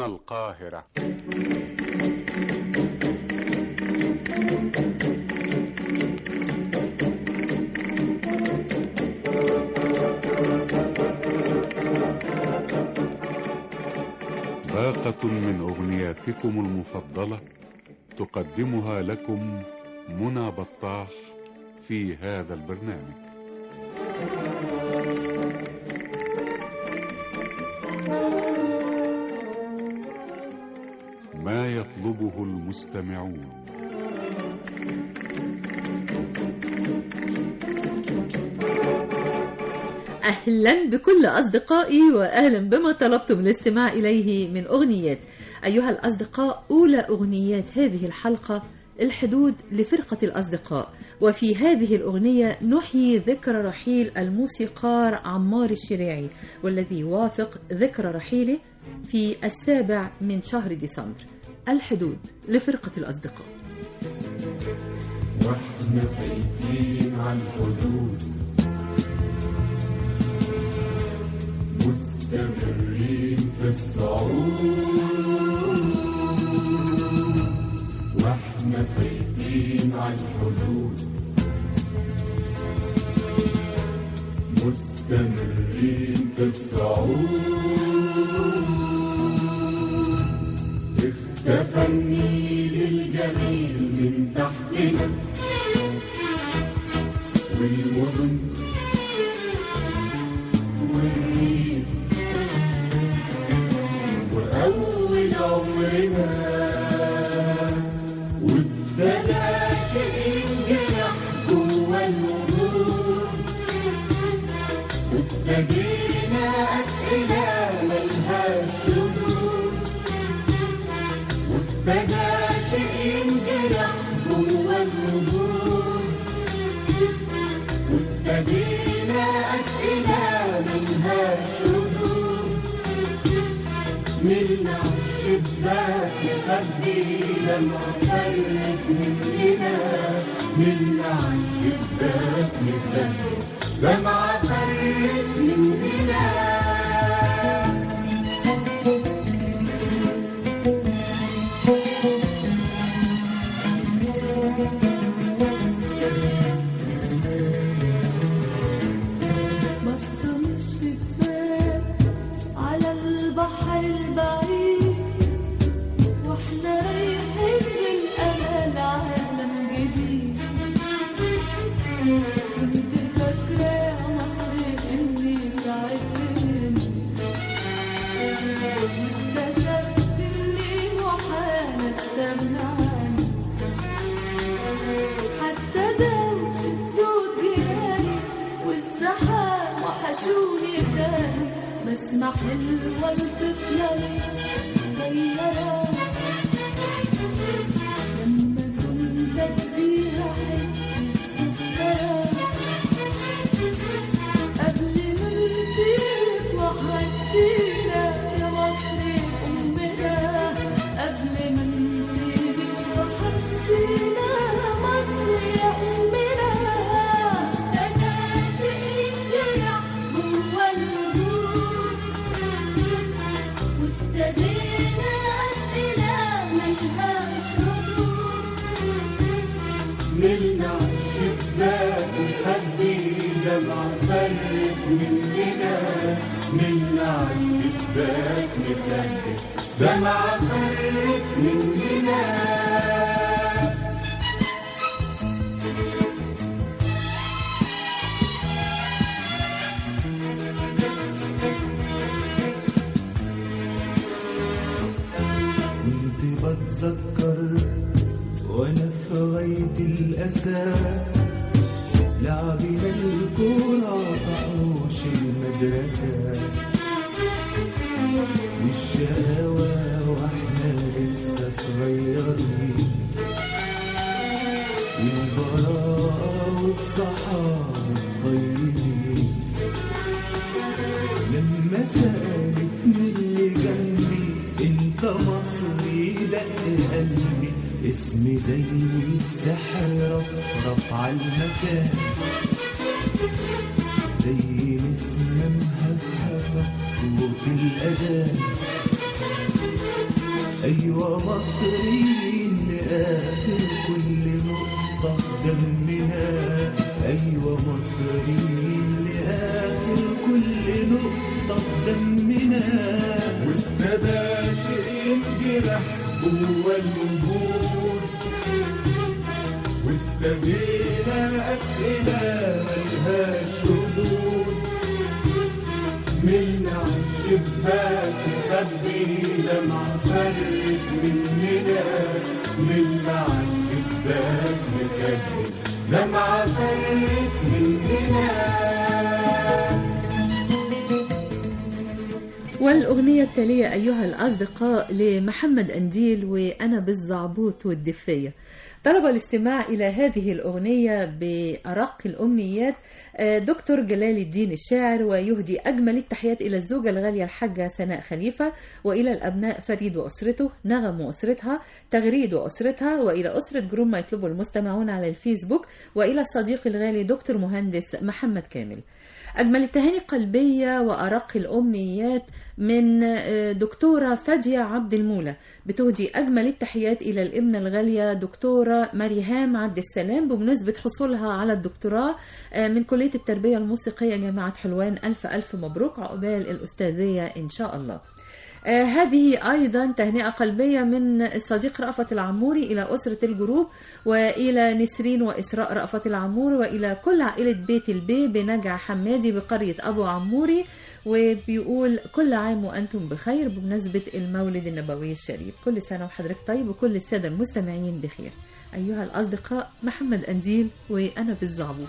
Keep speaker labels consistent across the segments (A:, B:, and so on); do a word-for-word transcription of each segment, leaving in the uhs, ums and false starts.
A: من القاهرة. باقة من أغنياتكم المفضلة تقدمها لكم منى بطاح في هذا البرنامج. ما يطلبه المستمعون.
B: أهلا بكل أصدقائي وأهلا بما طلبتم الاستماع إليه من أغنيات. أيها الأصدقاء، أولى أغنيات هذه الحلقة الحدود لفرقة الأصدقاء، وفي هذه الأغنية نحيي ذكرى رحيل الموسيقار عمار الشريعي، والذي يوافق ذكرى رحيله في السابع من شهر ديسمبر. الحدود لفرقة الأصدقاء.
C: واحنا خايفين عن الحدود مستمرين في الصعود، واحنا خايفين عن الحدود مستمرين في الصعود. اختفى النيل الجميل من تحتنا والمدن والريف، وأول عمرنا وابتدى شيء ينجرح جوا الوجود، وابتدينا أسئلة ملهاش ردود، وابتدى شيء ينجرح جوا الوجود، وابتدينا أسئلة ملهاش ردود. ملنا عالشباك نخبي لما فرق مننا، ملنا عالشباك نخبي لما فرق مننا.
D: مسمع حلوة الطفلة صغيرة لما كنت اديها حتة سكرة، قبل ما نسيبك وحشتينا يا مصر أمنا، قبل ما نسيبك وحشتينا يا مصر يا أمنا. ملنا عالشباك نخبي دمعة فرق مننا، ملنا عالشباك نخبي دمعة فرق مننا. كنت بتذكر وانا في غاية الأسى لعبنا الكورة في حوش المدرسة، والشقاوة واحنا لسه صغيرين، والبراءة والصحاب الطيبين. لما سألتني اللي جنبي انت مصري دق قلبي، اسمي زي السحر رفرف عالمكان، زي نسمة مهفهفة صوت الأذان. أيوة مصريين لآخر كل نقطة دمنا، أيوة مصريين لآخر كل نقطة دمنا.
C: وابتدى شيء ينجرح جوا الوجود، وابتدينا أسئلة ملهاش حدود. ملنا عالشباك نخبي دمعة فرت مننا، ملنا عالشباك نخبي دمعة فرت مننا.
B: والأغنية التالية أيها الأصدقاء لمحمد أنديل وأنا بالزعبوط والدفية. طلب الاستماع إلى هذه الأغنية بأرق الأمنيات دكتور جلال الدين الشاعر، ويهدي أجمل التحيات إلى الزوجة الغالية الحاجة سناء خليفة، وإلى الأبناء فريد وأسرته، نغم وأسرتها، تغريد وأسرتها، وإلى أسرة جروب ما يطلبه المستمعون على الفيسبوك، وإلى الصديق الغالي دكتور مهندس محمد كامل. أجمل التهاني قلبية وأرق الأمنيات من دكتورة فادية عبد المولى، بتهدي أجمل التحيات إلى الابنة الغالية دكتورة مريهام عبد السلام بمناسبة حصولها على الدكتوراه من كلية التربية الموسيقية جامعة حلوان. ألف ألف مبروك، عقبال الأستاذية إن شاء الله. آه هذه أيضا تهنئة قلبية من الصديق رأفت العموري إلى أسرة الجروب، وإلى نسرين وإسراء رأفت العموري، وإلى كل عائلة بيت البي بنجع حمادي بقرية أبو عموري، وبيقول كل عام وأنتم بخير بمناسبة المولد النبوي الشريف. كل سنة وحضرتك طيب وكل السادة المستمعين بخير. أيها الأصدقاء، محمد أنديل وأنا بالزعبوط.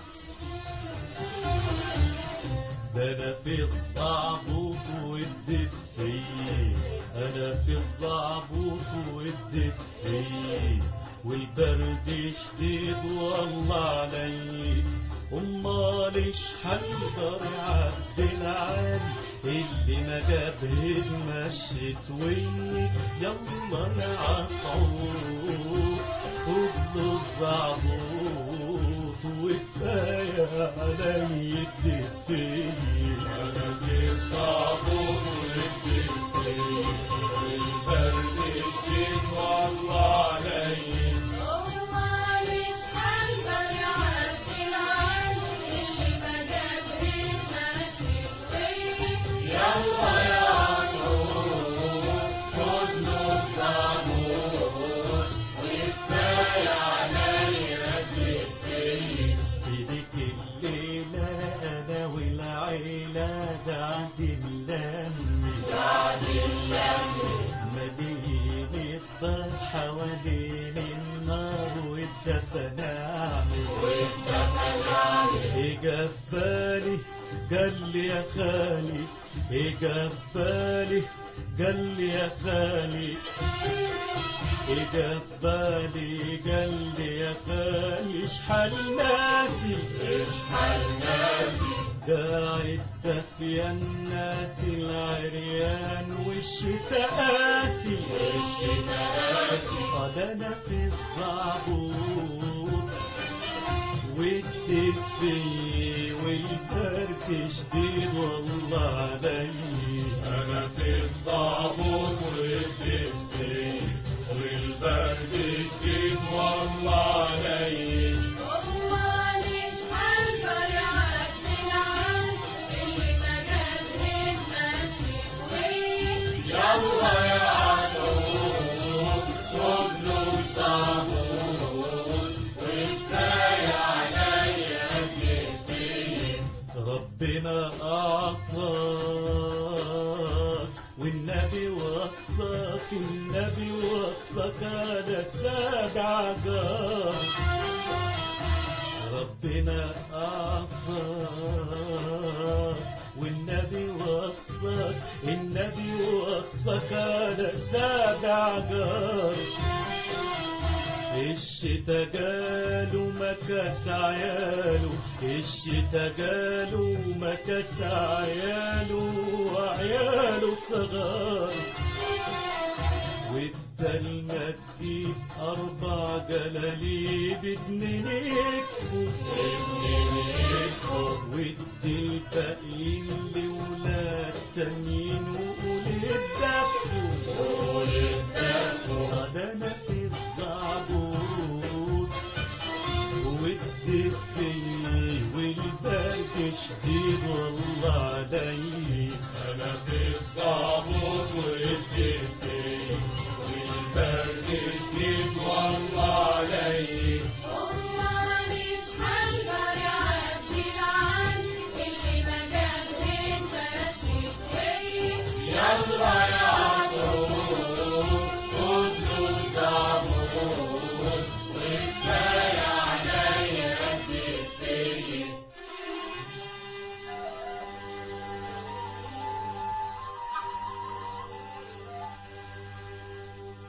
E: ده أنا في الزعبوط والدفية، أنا في الزعبوط والدفية، والبرد شديد والله علي، أماليش حقدر يعدي العالي اللي ما جابه مشيت ويا. يلا يا عصعود خدوا الزعبوط وكفاية علي الدفية. أنا في الزعبوط والدفية، والبرد شديد والله علي،
F: أماليش حقدر يعدي العالي اللي ما جابه مشيت ويا. يلا يا عصعود خدوا الزعبوط وكفاية علي الدفية.
E: في ديك الليلة أنا والعيلة قاعد اللم
F: قاعد اللم
E: مدينة الضحى حوالين النار والدفن أعمل
F: والدفن أعمل.
E: إجا في بالي قال لي يا خالي، إجا في بالي قال لي يا خالي، إجا في بالي قال لي يا خالي اشحال ناسي
F: اشحال ناسي
E: قاعد دافية الناس العريان والشتا قاسي
F: والشتا قاسي.
E: قال أنا في الزعبوط والدفية والبرد شديد والله علي.
C: أنا في الزعبوط والدفية، والبرد شديد والله علي،
F: أماليش حقدر يعدي العالي اللي ما جابه مشيت ويا.
C: يلا يا عصعود خدوا الزعبوط وكفاية علي الدفية.
E: ربنا أعطاك والنبي وصاك، النبي وصاك على سابع جار. ربنا أعطاك والنبي وصاك، النبي وصاك على سابع جار. الشتا جاله مكاس عياله، الشتا جاله مكاس عياله وعياله صغار. والدلمة تجيب أربع جلاليب اتنين يكفوا، وادي الباقيين لولاد تانيين وقول الدفوا.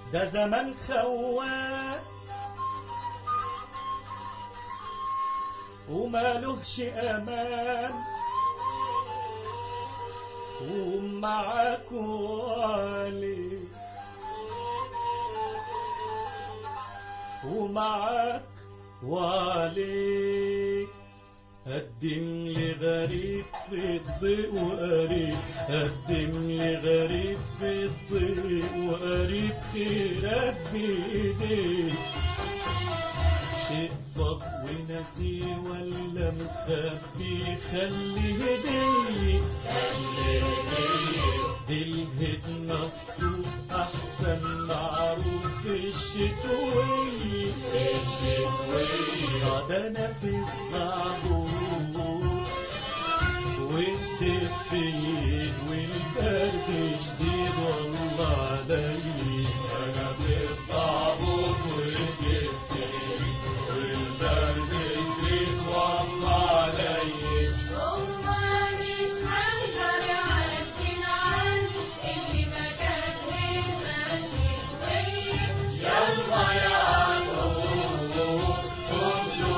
E: ده زمان خوان ومالهش امان ومعاك وعليك ومعاك وعليك قدم لي غريب في الضيق وقريب قدم لي غريب في الضيق وقريب خيرك بإيديك شيء فض ونسي ولا مخبي خلي هدية
C: خلي هدية
E: دي الهدنة الصوف أحسن معروف في الشتوية
C: في الشتوية
E: ده أنا في الصعبوط والدفيت والبرد شديد والله علي
C: أنا في الصعبوط والدفيت والبرد شديد والله علي
F: وماليش هنقدر يعدي العالم اللي ما كان ماشي وياه
C: يلا يا عطوط خذوا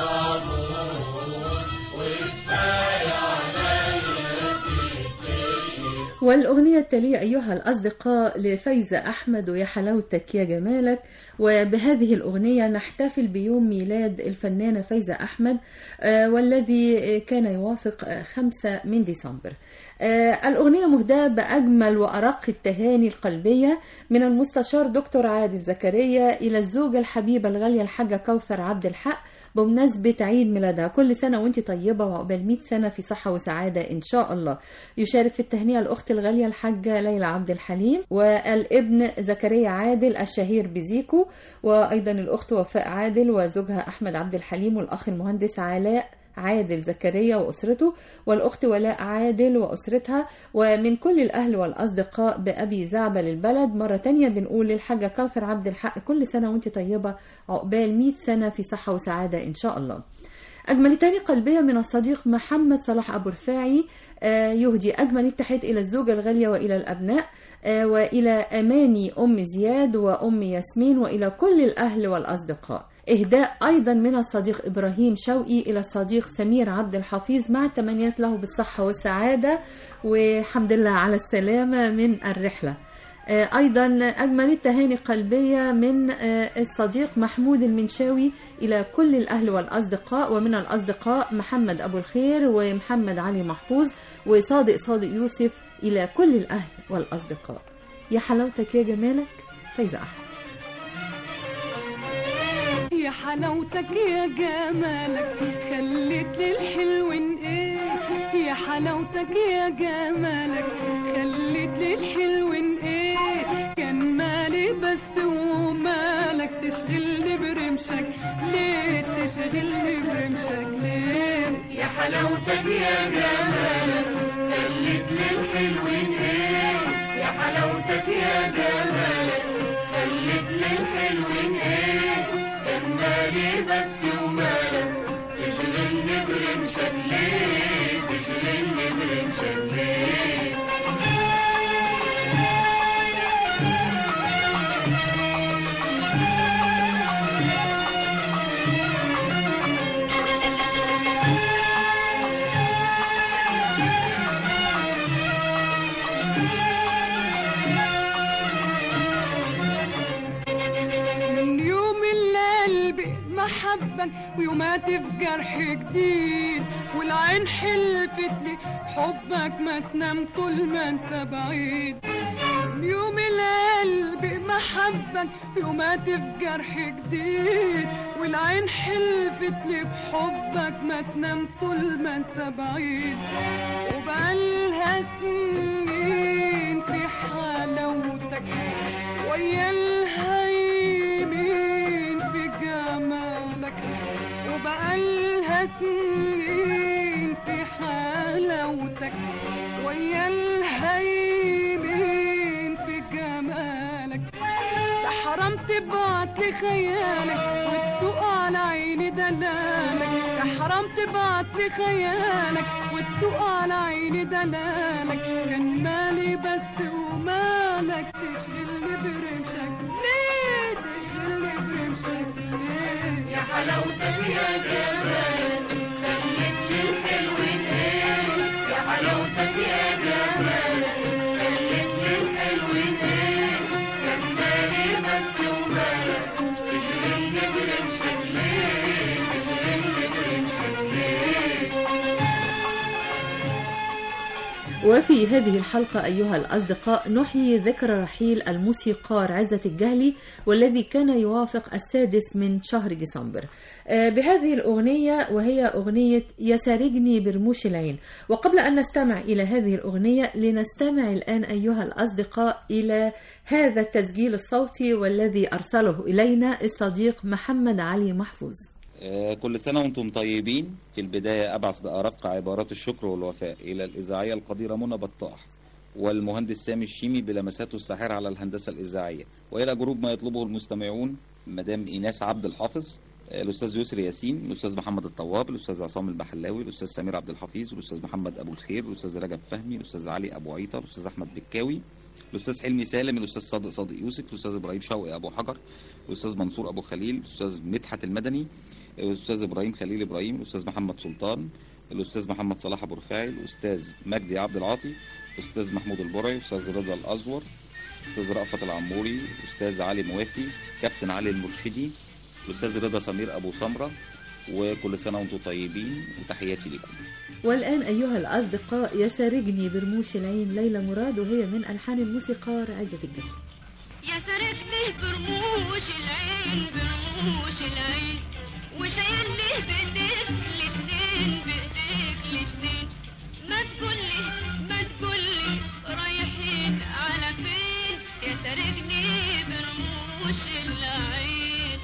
C: الصابون وكفاية عليا الدفيت.
B: والأغنية التالية أيها الأصدقاء لفايزة أحمد ويا حلاوتك يا جمالك. وبهذه الأغنية نحتفل بيوم ميلاد الفنانة فايزة أحمد آه، والذي كان يوافق آه، خمسة من ديسمبر. آه، الأغنية مهداة بأجمل وأرق التهاني القلبية من المستشار دكتور عادل زكريا إلى الزوجة الحبيبة الغالية الحاجة كوثر عبد الحق بمناسبة عيد ميلادها. كل سنة وانت طيبة وعقبال مئة سنة في صحة وسعادة إن شاء الله. يشارك في التهنئة الأخت الغالية الحاجة ليلى عبد الحليم والابن زكريا عادل الشهير بزيكو، وأيضا الأخت وفاء عادل وزوجها أحمد عبد الحليم، والأخ المهندس علاء عادل زكريا وأسرته، والأخت ولاء عادل وأسرتها، ومن كل الأهل والأصدقاء بأبي زعبل البلد. مرة تانية بنقول للحاجة كوثر عبد الحق كل سنة وانت طيبة عقبال مئة سنة في صحة وسعادة إن شاء الله. أجمل تاني قلبية من الصديق محمد صلاح أبو رفاعي يهدي أجمل التحيات إلى الزوجة الغالية وإلى الأبناء وإلى أماني أم زياد وأم ياسمين وإلى كل الأهل والأصدقاء. إهداء أيضا من الصديق إبراهيم شوقي إلى الصديق سمير عبد الحفيظ مع تمنيات له بالصحة والسعادة والحمد لله على السلامة من الرحلة. أيضا أجمل التهاني قلبية من الصديق محمود المنشاوي إلى كل الأهل والأصدقاء، ومن الأصدقاء محمد أبو الخير ومحمد علي محفوظ وصادق صادق يوسف إلى كل الأهل والأصدقاء. يا حلاوتك يا جمالك فايزة أحمد.
G: يا حلاوتك يا جمالك خليت للحلوين ايه، يا حلاوتك يا جمالك خليت للحلوين ايه، كان مالي بس ومالك تشغلني برمشك ليه، تشغلني برمشك ليه.
C: يا حلاوتك يا جمالك خليت للحلوين ايه، يا حلاوتك يا جمالك خليت للحلوين ايه، كان مالي بس ومالك تشغلني برمشك ليه، تشغلني برمشك ليه.
G: محبك ويوماتي في جرح جديد، والعين حلفت لي حبك ما تنام طول ما انت بعيد. يوم القلب محبك ويوماتي في جرح جديد، والعين حلفت لي بحبك ما تنام طول ما انت بعيد. وبقالها سنين في حلاوتك ويا الهيمين في جمالك، وبقالها سنين في حلاوتك ويا الهيمين في جمالك. يا حرام تبعت لي خيالك وتسوق على عيني دلالك، يا حرام تبعت لي خيالك وتسوق على عيني دلالك، كان مالي بس ومالك تشغلني برمشك برموشك ليه
C: يا حلاوتك يا جمالك خليت للحلوين ايه يا حلاوتك يا جمالك خليت للحلوين ايه جمالي بس ومالك تشغلني برمشك ليه تشغلني برمشك ليه.
B: وفي هذه الحلقة أيها الأصدقاء نحيي ذكرى رحيل الموسيقار عزة الجهلي والذي كان يوافق السادس من شهر ديسمبر بهذه الأغنية وهي أغنية يسارجني برموش العين. وقبل أن نستمع إلى هذه الأغنية لنستمع الآن أيها الأصدقاء إلى هذا التسجيل الصوتي والذي أرسله إلينا الصديق محمد علي محفوظ.
H: كل سنة وانتم طيبين. في البداية أبعث بأرق عبارات الشكر والوفاء إلى الإذاعية القديرة منى بطاح والمهندس سامي الشيمي بلمساته الساحرة على الهندسة الإذاعية، وإلى جروب ما يطلبه المستمعون مدام إيناس عبد الحافظ، الأستاذ يسري ياسين، الأستاذ محمد الطواب، الأستاذ عصام البحلاوي، الأستاذ سمير عبد الحفيظ، الأستاذ محمد أبو الخير، الأستاذ رجب فهمي، الأستاذ علي أبو عيطة، الأستاذ أحمد بكاوي، الأستاذ حلمي سالم، الأستاذ صادق صادق يوسف، الأستاذ إبراهيم شوقي أبو حجر، الأستاذ منصور أبو خليل، الأستاذ مدحت المدني، الأستاذ إبراهيم خليل إبراهيم، الأستاذ محمد سلطان، الأستاذ محمد صلاح أبو رفاعي، الأستاذ مجدي عبد العاطي، الأستاذ محمود البرعي، الأستاذ رضا الأزور، الأستاذ رأفت العموري، الأستاذ علي موافي، كابتن علي المرشدي، الأستاذ رضا سمير أبو سمرة، وكل سنة وانتم طيبين وتحياتي لكم.
B: والآن أيها الأصدقاء يسارجني برموش العين ليلى مراد وهي من ألحان الموسيقار عزة الجهلي.
F: يسارجني برموش العين برموش العين وشايلني بإيديك الاتنين بإيديك الاتنين ما تقولي ما تقولي رايحين على فين يسارجني برموش العين.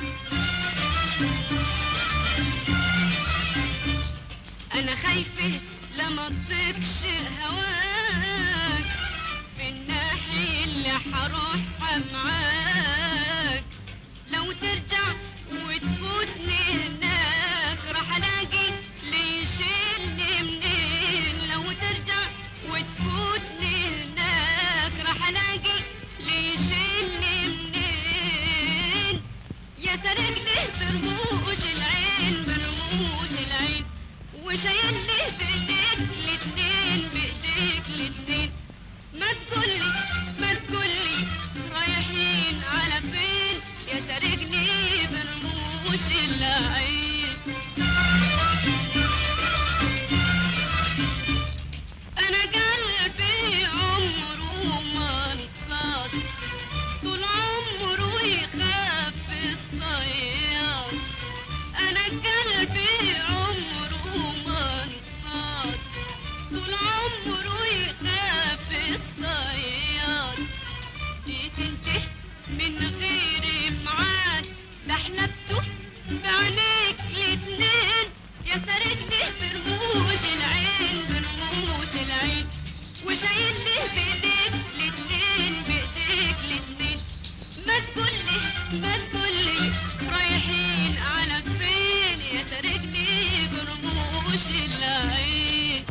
F: أنا خايفة لما تطيقش هواك في الناحية اللي حروحها معاك لو ترجع وتفوتني هناك راح الاقي اللي يشيلني منين لو ترجع وتفوتني هناك راح الاقي اللي يشيلني منين. يا سارقني برموش العين برموش العين وشايلني بايديك الاتنين بايديك الاتنين ما تقولي ما تقولي رايحين على فين يا سارقني برموش العين. أنا قلبي عمره ما انقاض طول عمره يخاف الصياد. أنا قلبي عمره ما انقاض طول عمره يخاف الصياد. جيت انت من غير معاد ده حلبته بعينيك الاتنين يا سارقني برموش العين برموش العين وشايلني بايديك الاتنين بايديك الاتنين ما تقولي ما تقولي رايحين على فين يا سارقني برموش العين.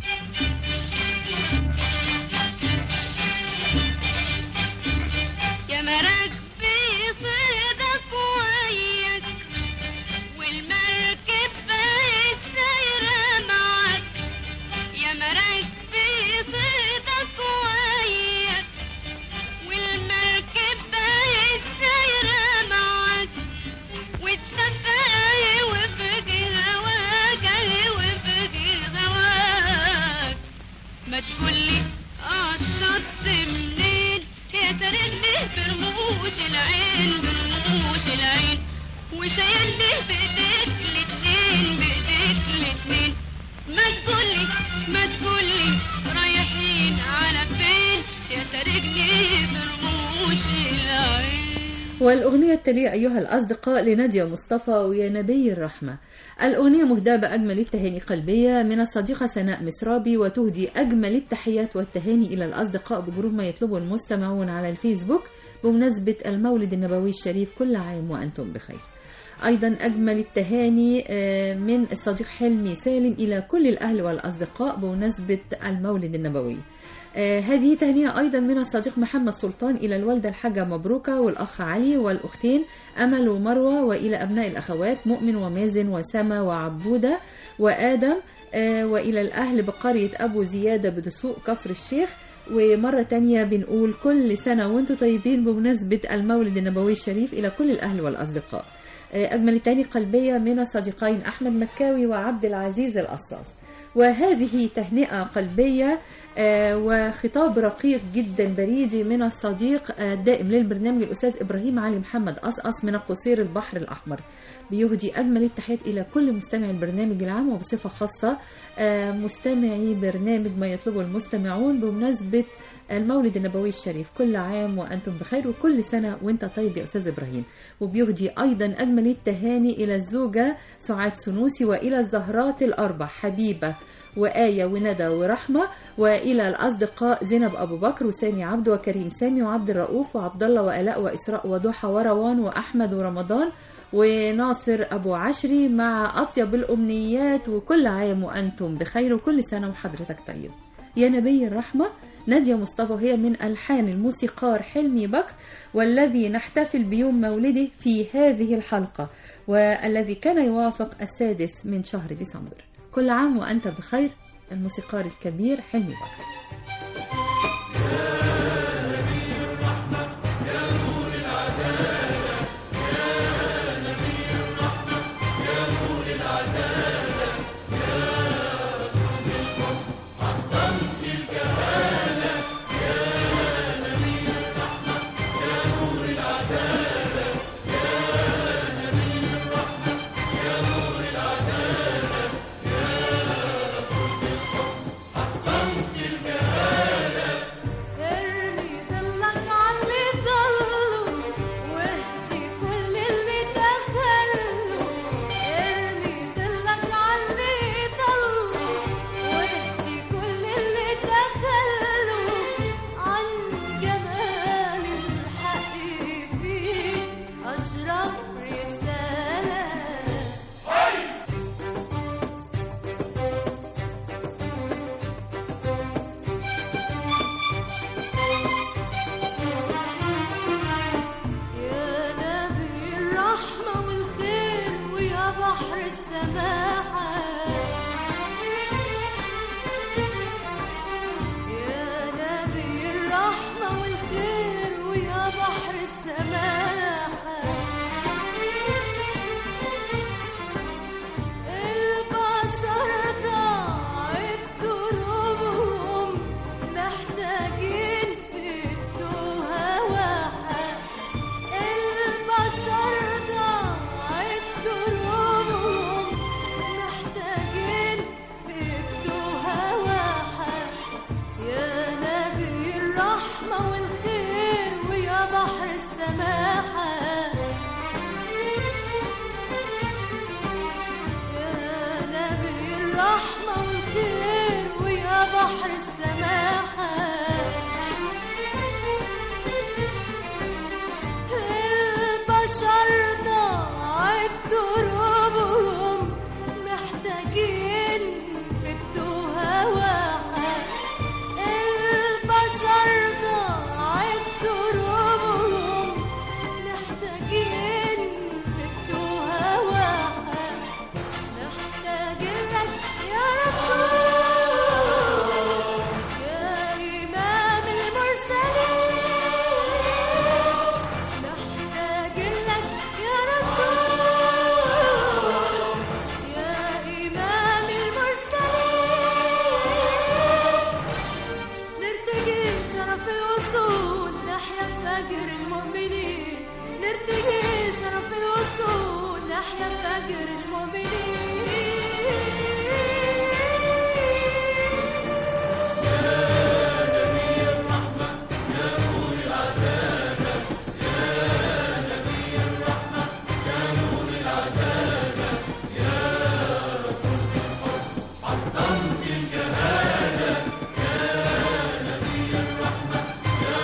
F: يا مرق في صيدك وياك والمركب بقت سايرة معاك. يا مرق في صيدك وياك والمركب بقت سايرة معاك والسفاهي وفقي هواك اهي وفقي هواك ما تقولي الشط منين يا سارقني برموش العين برموش العين وشايلني بايديك الاتنين بايديك الاتنين ما تقولي ما تقولي رايحين على فين يا سارقني برموش العين.
B: والأغنية التالية أيها الأصدقاء لنادية مصطفى ويا نبي الرحمة. الأغنية مهداة بأجمل التهاني قلبية من الصديقة سناء مسرابي وتهدي أجمل التحيات والتهاني إلى الأصدقاء بجروب ما يطلبه المستمعون على الفيسبوك بمناسبة المولد النبوي الشريف كل عام وأنتم بخير. أيضا أجمل التهاني من الصديق حلمي سالم إلى كل الأهل والأصدقاء بمناسبة المولد النبوي. هذه تهنئة أيضا من الصديق محمد سلطان إلى الوالدة الحاجة مبروكة والأخ علي والأختين أمل ومروة، وإلى أبناء الأخوات مؤمن ومازن وسما وعبودة وآدم، وإلى الأهل بقرية أبو زيادة بدسوق كفر الشيخ. ومرة تانية بنقول كل سنة وانتم طيبين بمناسبة المولد النبوي الشريف إلى كل الأهل والأصدقاء. أجمل التاني قلبية من الصديقين أحمد مكاوي وعبد العزيز القصاص. وهذه تهنئة قلبية وخطاب رقيق جدا بريدي من الصديق الدائم للبرنامج الأستاذ إبراهيم علي محمد أصأص من القصير البحر الأحمر، بيهدي أجمل التحيات إلى كل مستمعي البرنامج العام، وبصفة خاصة مستمعي برنامج ما يطلبه المستمعون بمناسبة المولد النبوي الشريف. كل عام وأنتم بخير وكل سنة وانت طيب يا أستاذ إبراهيم. وبيهدي أيضا أجمل التهاني إلى الزوجة سعاد سنوسي وإلى الزهرات الأربع حبيبة وآية وندى ورحمة، وإلى الأصدقاء زينب أبو بكر وسامي عبد وكريم سامي وعبد الرؤوف وعبد الله وآلاء وإسراء وضحى وروان وأحمد ورمضان وناصر أبو عشري، مع أطيب الأمنيات وكل عام وأنتم بخير وكل سنة وحضرتك طيب. يا نبي الرحمة نادية مصطفى هي من ألحان الموسيقار حلمي بكر، والذي نحتفل بيوم مولده في هذه الحلقة، والذي كان يوافق السادس من شهر ديسمبر. كل عام وأنت بخير الموسيقار الكبير حلمي بكر.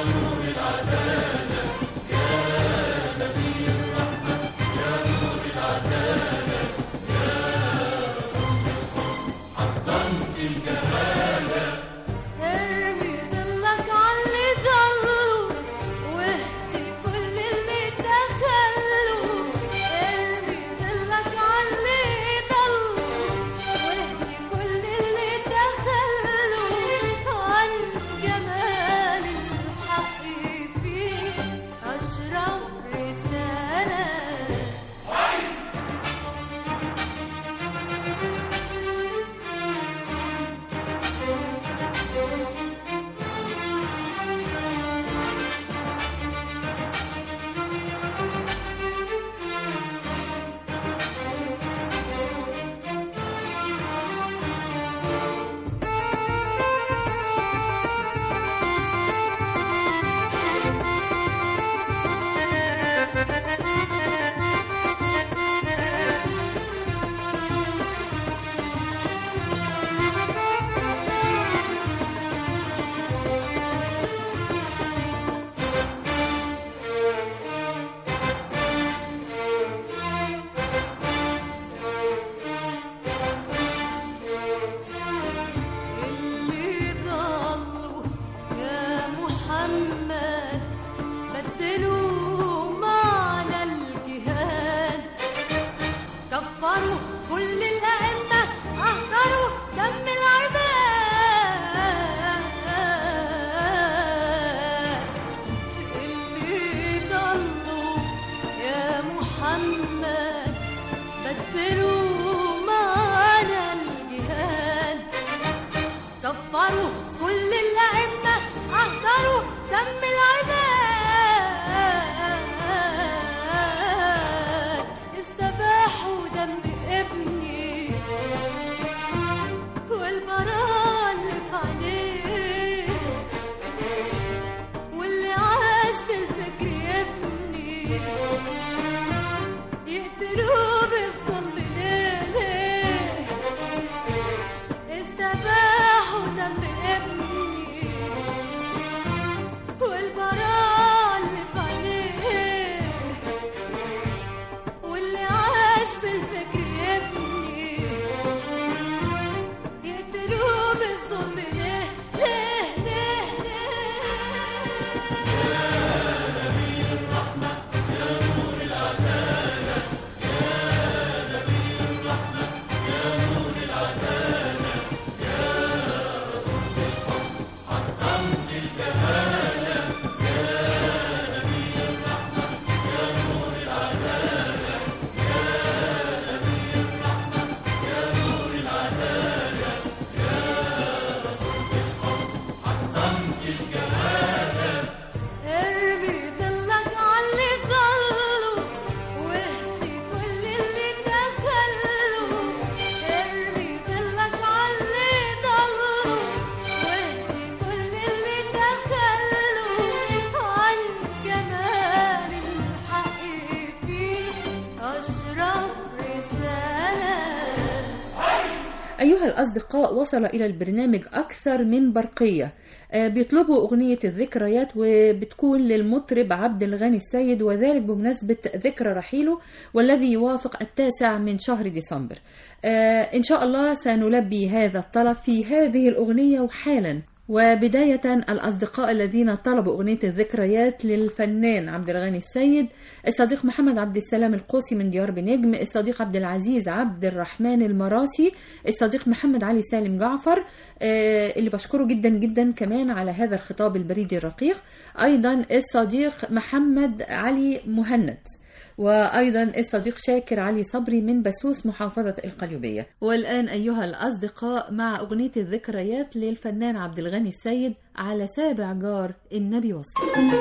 C: العدالة
I: محمد بدلوا معنا الجهاد كفروا كل الأئمة أهدروا دم العباد استباحوا دم ابني والبراء اللي في عينيه واللي عاش في الفكر يبني يقتلوه بالظلم ليه ليه استباحوا دم ابني والبراء اللي في عينيه واللي عاش في الفكر يبني يقتلوه بالظلم ليه ليه ليه ليه ارمي ضلك عاللي ضلوا واهدي كل اللي دخلوا ارمي ضلك عاللي ضلوا واهدي كل اللي دخلوا عن جمال الحق فيه أشرف رسالة.
B: أيها الأصدقاء، وصل إلى البرنامج أكثر من برقية آه، بيطلبوا أغنية الذكريات وبتكون للمطرب عبد الغني السيد، وذلك بمناسبة ذكرى رحيله والذي يوافق التاسع من شهر ديسمبر. آه، إن شاء الله سنلبي هذا الطلب في هذه الأغنية وحالا. وبداية الأصدقاء الذين طلبوا أغنية الذكريات للفنان عبد الغني السيد: الصديق محمد عبد السلام القوسي من ديار بنجم، الصديق عبد العزيز عبد الرحمن المراسي، الصديق محمد علي سالم جعفر آه اللي بشكره جدا جدا كمان على هذا الخطاب البريدي الرقيق، أيضا الصديق محمد علي مهند، وأيضا الصديق شاكر علي صبري من بسوس محافظة القليوبية. والآن أيها الأصدقاء مع أغنية الذكريات للفنان عبد الغني السيد: على سابع جار النبي وصل.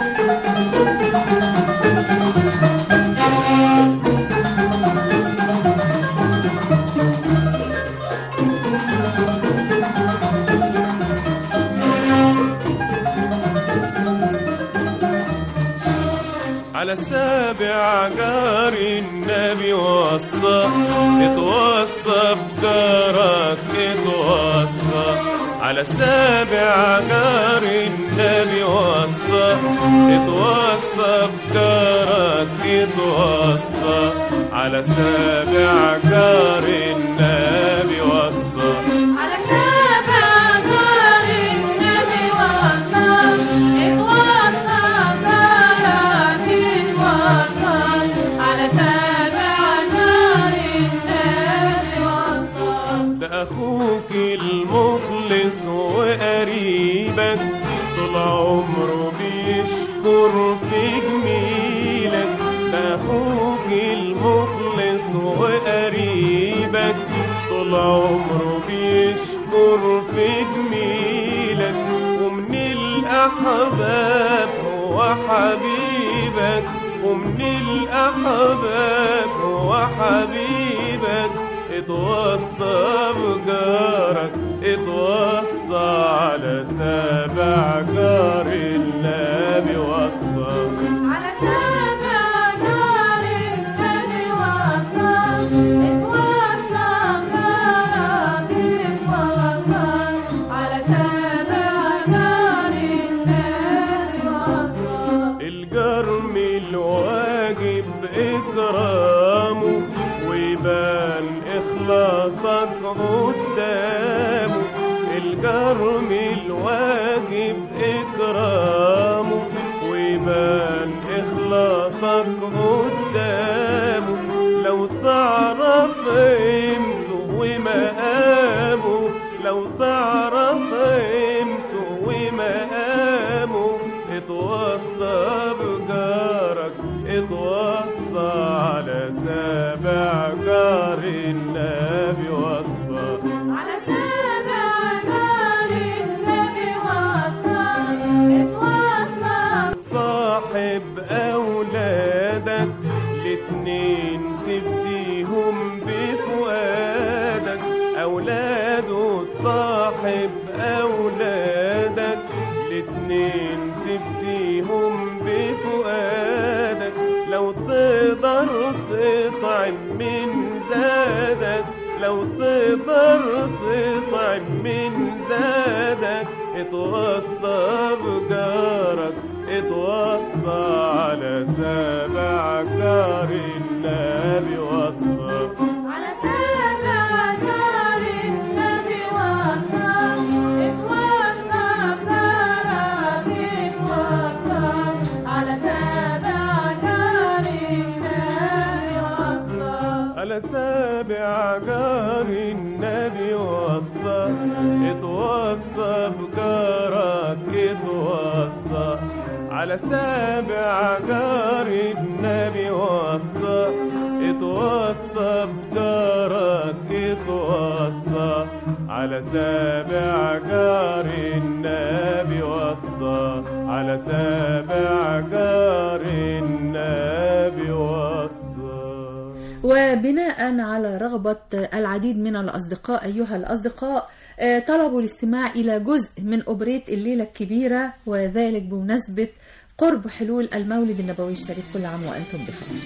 E: على سابع جار النبي وصى، اتوصى بجارك اتوصى. على سابع جار النبي وصى، اتوصى بجارك اتوصى. على سابع جار النبي وصى،
I: على سابع جار النبي وصى، اتوصى بجارك اتوصى. على سابع جار النبي وصى.
E: ده أخوك المخلص وقريبك طول عمره بيشكر في جميلك. ده أخوك المخلص وقريبك طول عمره بيشكر في جميلك. ومن الأحباب هو حبيبك، ومن الأحباب هو حبيبك. اتوصى بجارك اتوصى، على سابع جار النبي وصى.
I: على سابع جار النبي وصى، اتوصى بجارك اتوصى. على سابع جار النبي وصى.
E: الجرم الواجب إكرامه ويبان إخلاصك قدامه. الجرم الواجب إكرامه ويبان إخلاصك قدامه. لو تعرف قيمته ومقامه، لو تعرف قيمته ومقامه. اتوصى بجارك اتوصى، على سابع جار النبي وصى
C: على سابع جار النبي وصى اتوصى
E: صاحب أولادك الاتنين تفديهم بفؤادك أولاده تصاحب أولادك الاتنين تفديهم بفؤادك لو تقدر تطعم من زادك لو تقدر تطعم من زادك اتوصى بجارك اتوصى على سابع جار النبي وصى
C: على سابع جار النبي وصى اتوصى بجارك اتوصى على سابع جار النبي وصى
E: على سابع جار النبي وصى اتوصى بجارك اتوصى على سابع جار النبي وصى اتوصى بجارك اتوصى على سابع جار النبي وصى على سابع جار النبي وصى.
B: وبناء على رغبة العديد من الأصدقاء أيها الأصدقاء طلبوا الاستماع إلى جزء من أوبريت الليلة الكبيرة وذلك بمناسبة قرب حلول المولد النبوي الشريف كل عام وأنتم بخير.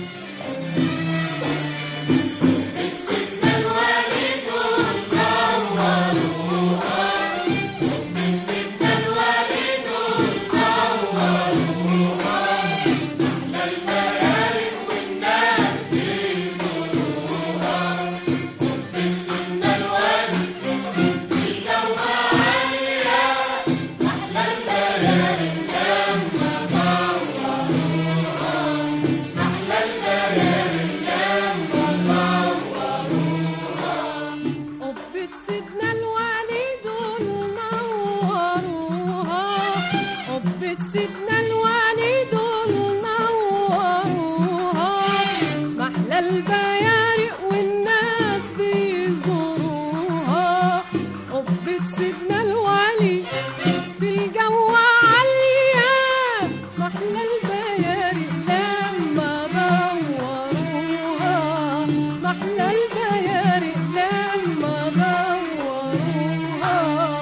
G: سيدنا الوالد نوروها محلى البيارق والناس بيزوروها قبة سيدنا الوالد في الجو عالية محلى البيارق لما دوروها محلى البيارق لما دوروها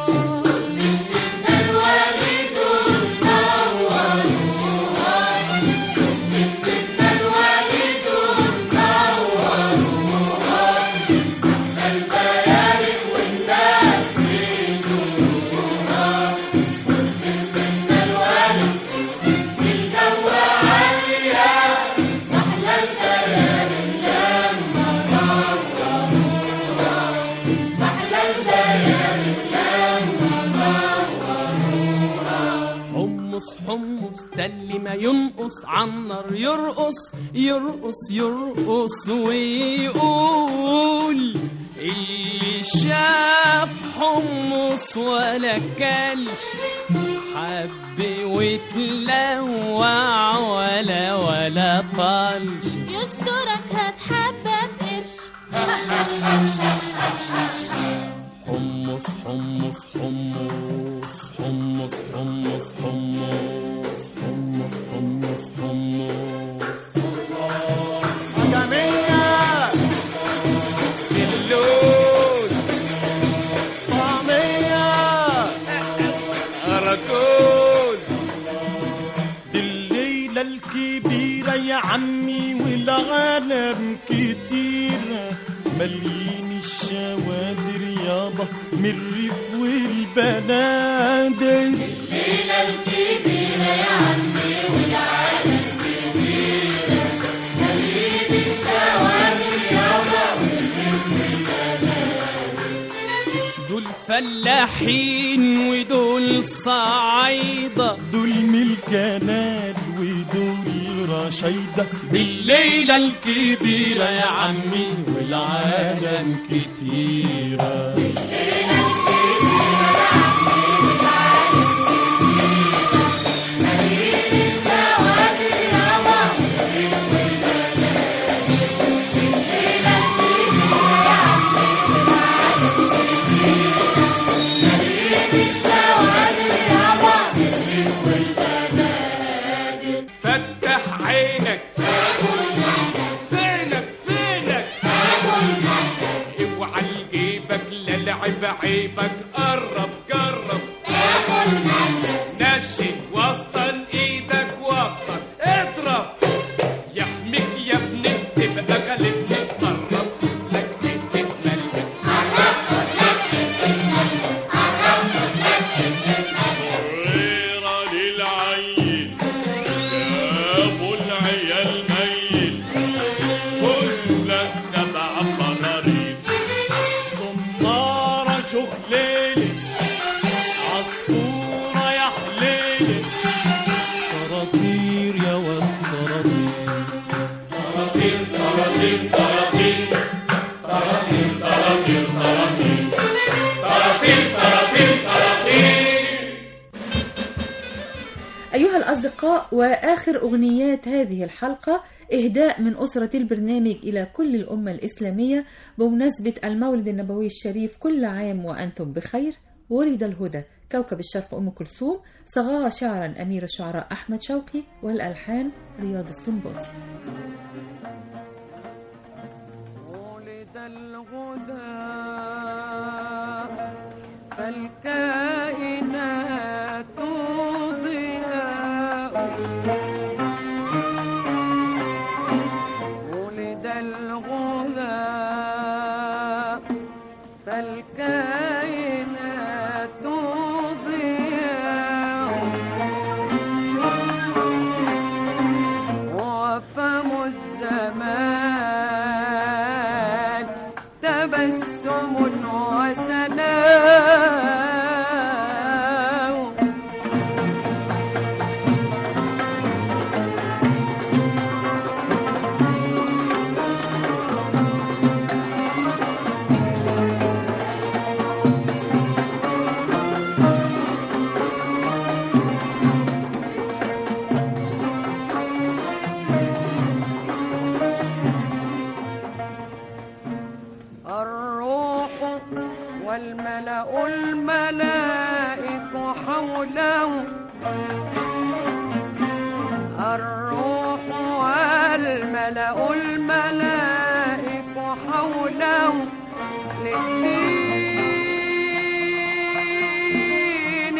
J: حمص ده اللي ما ينقص عالنار يرقص يرقص يرقص ويقول اللي شاف حمص ولا كلش حب وتلوع ولا ولا طلش
I: يسترك هتحبب قرش
J: حمص حمص حمص حمص حمص حمص حمص حمص حمص
E: جميع اللون طعمية أراكون دي الليلة الكبيرة يا عمي والعالم كتيرة مليين الشوادر يابا من الريف والبنادر
C: الليلة الكبيرة يا عمي والعالم كبيرة مليين الشوادر يابا من الريف والبنادر
J: دول فلاحين ودول صعايدة
E: دول ملكانات ودول رشيدة
J: بالليلة الكبيرة يا عمي والعالم كتيرة
C: الليلة الكبيرة يا عمي والعالم كتيرة مليين الشوادر يابا من الريف والبنادر
K: فينك فينك فينك اوعى لجيبك لا لعب عيبك قرب جرب نشي وسطن ايدك وسطن اضرب يحميك يا ابني تبقى غالبني قرب خد لك حته ملبن قرب خد لك حته ملبن قرب خد لك حته ملبن غيره للعيل جابوا العيال ميل خد لك سبع قراريط صناره شخليلي عصفوره يا حليلي طراطير يا واد طراطير طراطير طراطير طراطير طراطير طراطير طراطير طراطير طراطير طراطير.
B: أيها الأصدقاء، وآخر أغنيات هذه الحلقة إهداء من أسرة البرنامج إلى كل الأمة الإسلامية بمناسبة المولد النبوي الشريف. كل عام وأنتم بخير. ولد الهدى كوكب الشرق أم كلثوم. صغاها شعرا أمير الشعراء أحمد شوقي، والألحان رياض السنباطي.
G: ولد الهدى فالكائنات ضياء ولد الهدى فالكائنات ضياء وفم الزمان تبسم وسلام الروح والملأ الملائك حوله الروح والملأ الملائك حوله للدين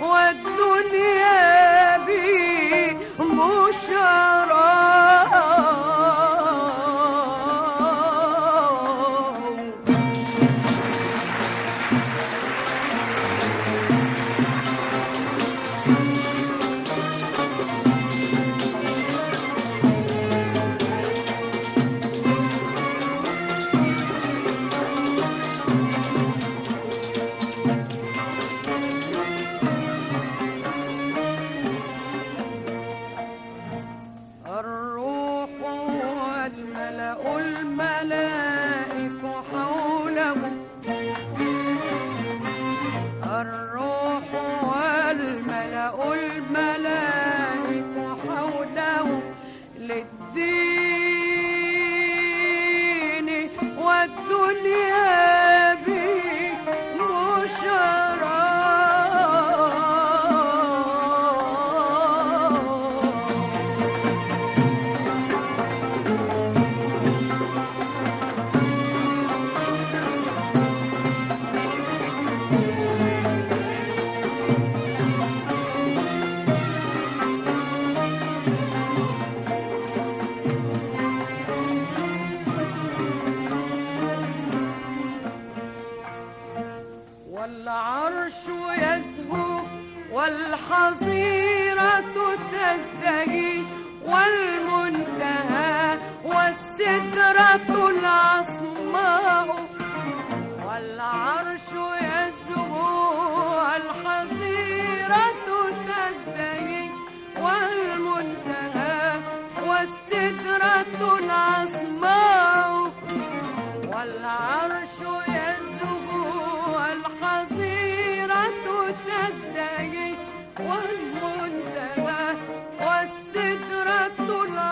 G: والدنيا به مشرا الروح والملأ الملائك حوله الروح والملأ الملائك حوله للدين والدنيا به مشرا والعرش يزهو والحظيرة تزدهي والمنتهى والسدرة العصماء والعرش يزهو والحظيرة تزدهي والمنتهى والسدرة العصماء والعرش يزهو والحظيرة تزدهي والمنتهى والسدرة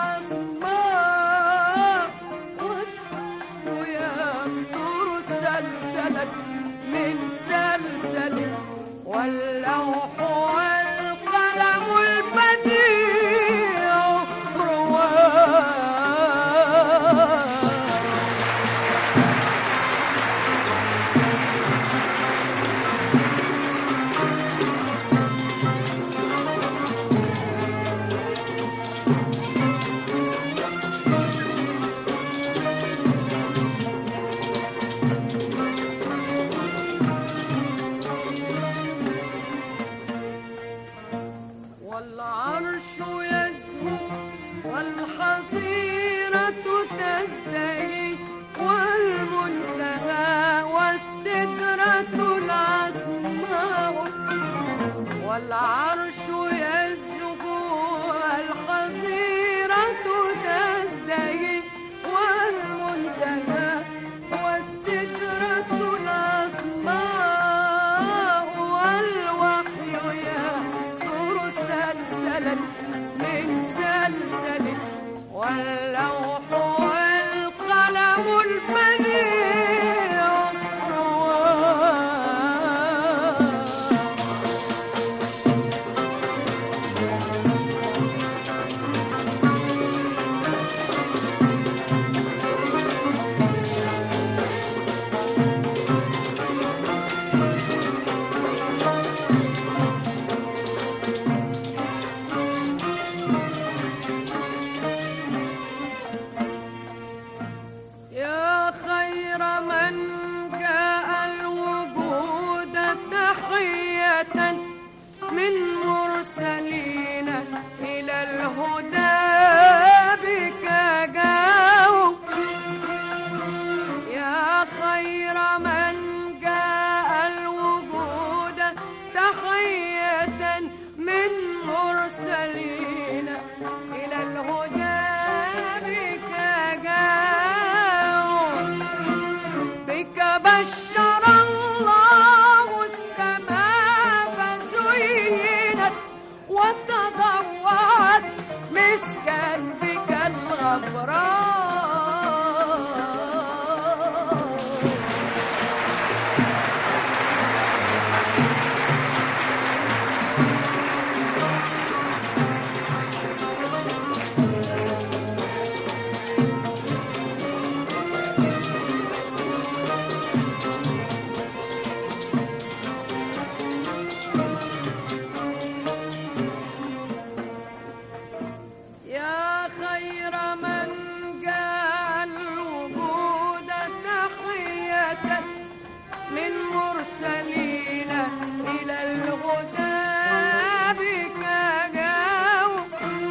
G: العصماء والطير ينظر سلسلة من سلسل واللوح والقلم البديع رواه تزدهي والمنتهى والسدرة العظماء والعرش يزج والحظيرة تزدهي والمنتهى والسدرة العظماء والوحي يهدر سلسلا من سلسل واللوح والقلم البديع يا خير من جاء الوجود تحية من مرسلين إلى الهدى بك جاءوا يا خير من جاء الوجود تحية من مرسلين إلى الهدى بك جاءوا بك بشر الله السماء فزينت وتضوعت مسكا بك الغبراء يا خير من جاء الوجود تحية من مرسلين إلى الهدى بك جاءوا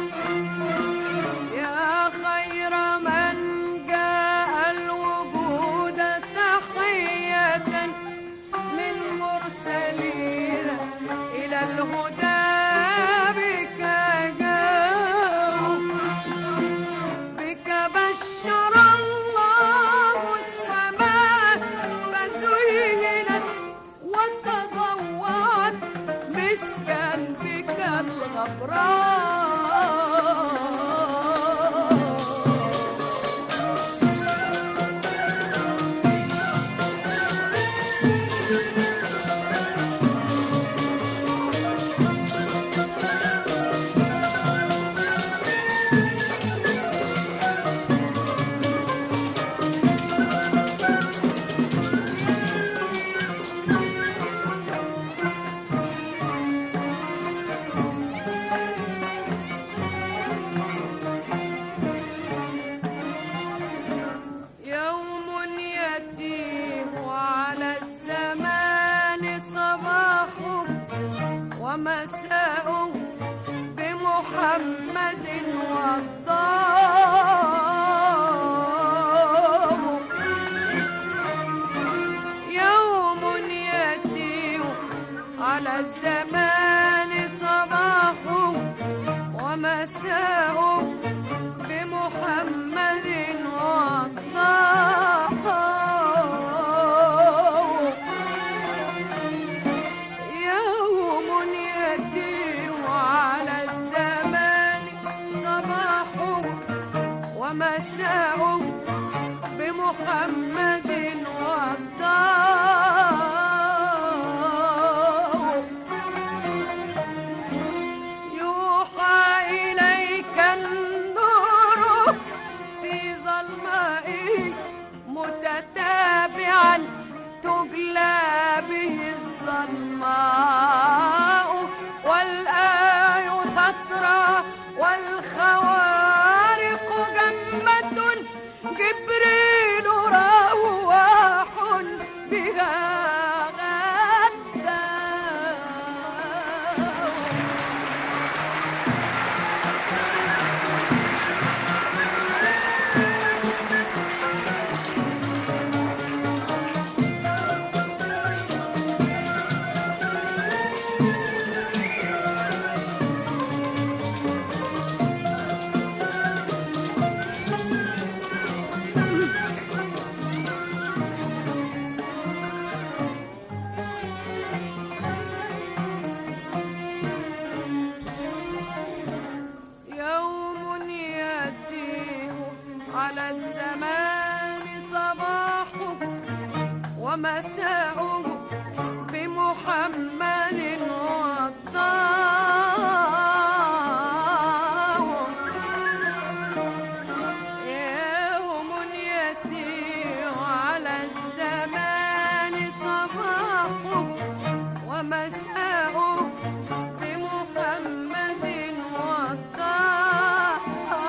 G: يا خير من جاء الوجود تحية من مرسلين إلى الهدى بك جاءوا بك بشر الله السماء فزينت وتضوعت مسكا بك الغبراء يوم يتيه على الزمان صباحه ومساءه بمحمد والضاه يوم يتيه على الزمان صباحه ومساءه بمحمد والضاه يوم يتيه على الزمان صباحه ومساءه بمحمد والضاه يوحى إليك النور في ظلمائه متتابعا تجلى به الظلماء والآي تترى والخوارق جمة جبريل رواح بها على الزمان صباحه ومساؤه بمحمد وضاه يا منيتي على الزمان صباحه ومساؤه بمحمد وضاه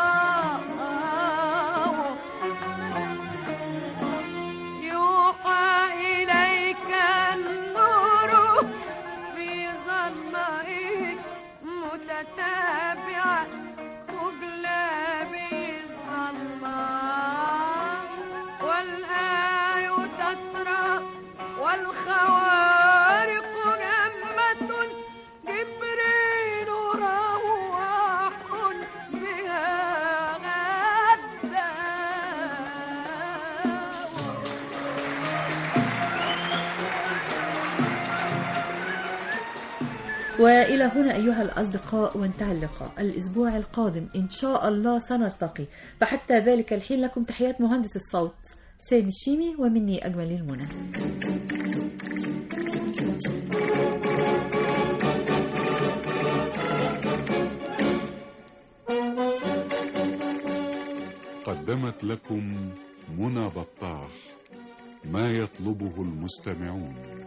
G: يوحى إليك النور في ظلمائك متتابعة تجلى به الظلماء والآي تترى والخوارق جمة جبريل رواح بها غدا
B: وإلى هنا أيها الأصدقاء وانتهى اللقاء. الأسبوع القادم إن شاء الله سنلتقي، فحتى ذلك الحين لكم تحيات مهندس الصوت سامي الشيمي ومني أجمل المنى.
A: قدمت لكم منى بطاح ما يطلبه المستمعون.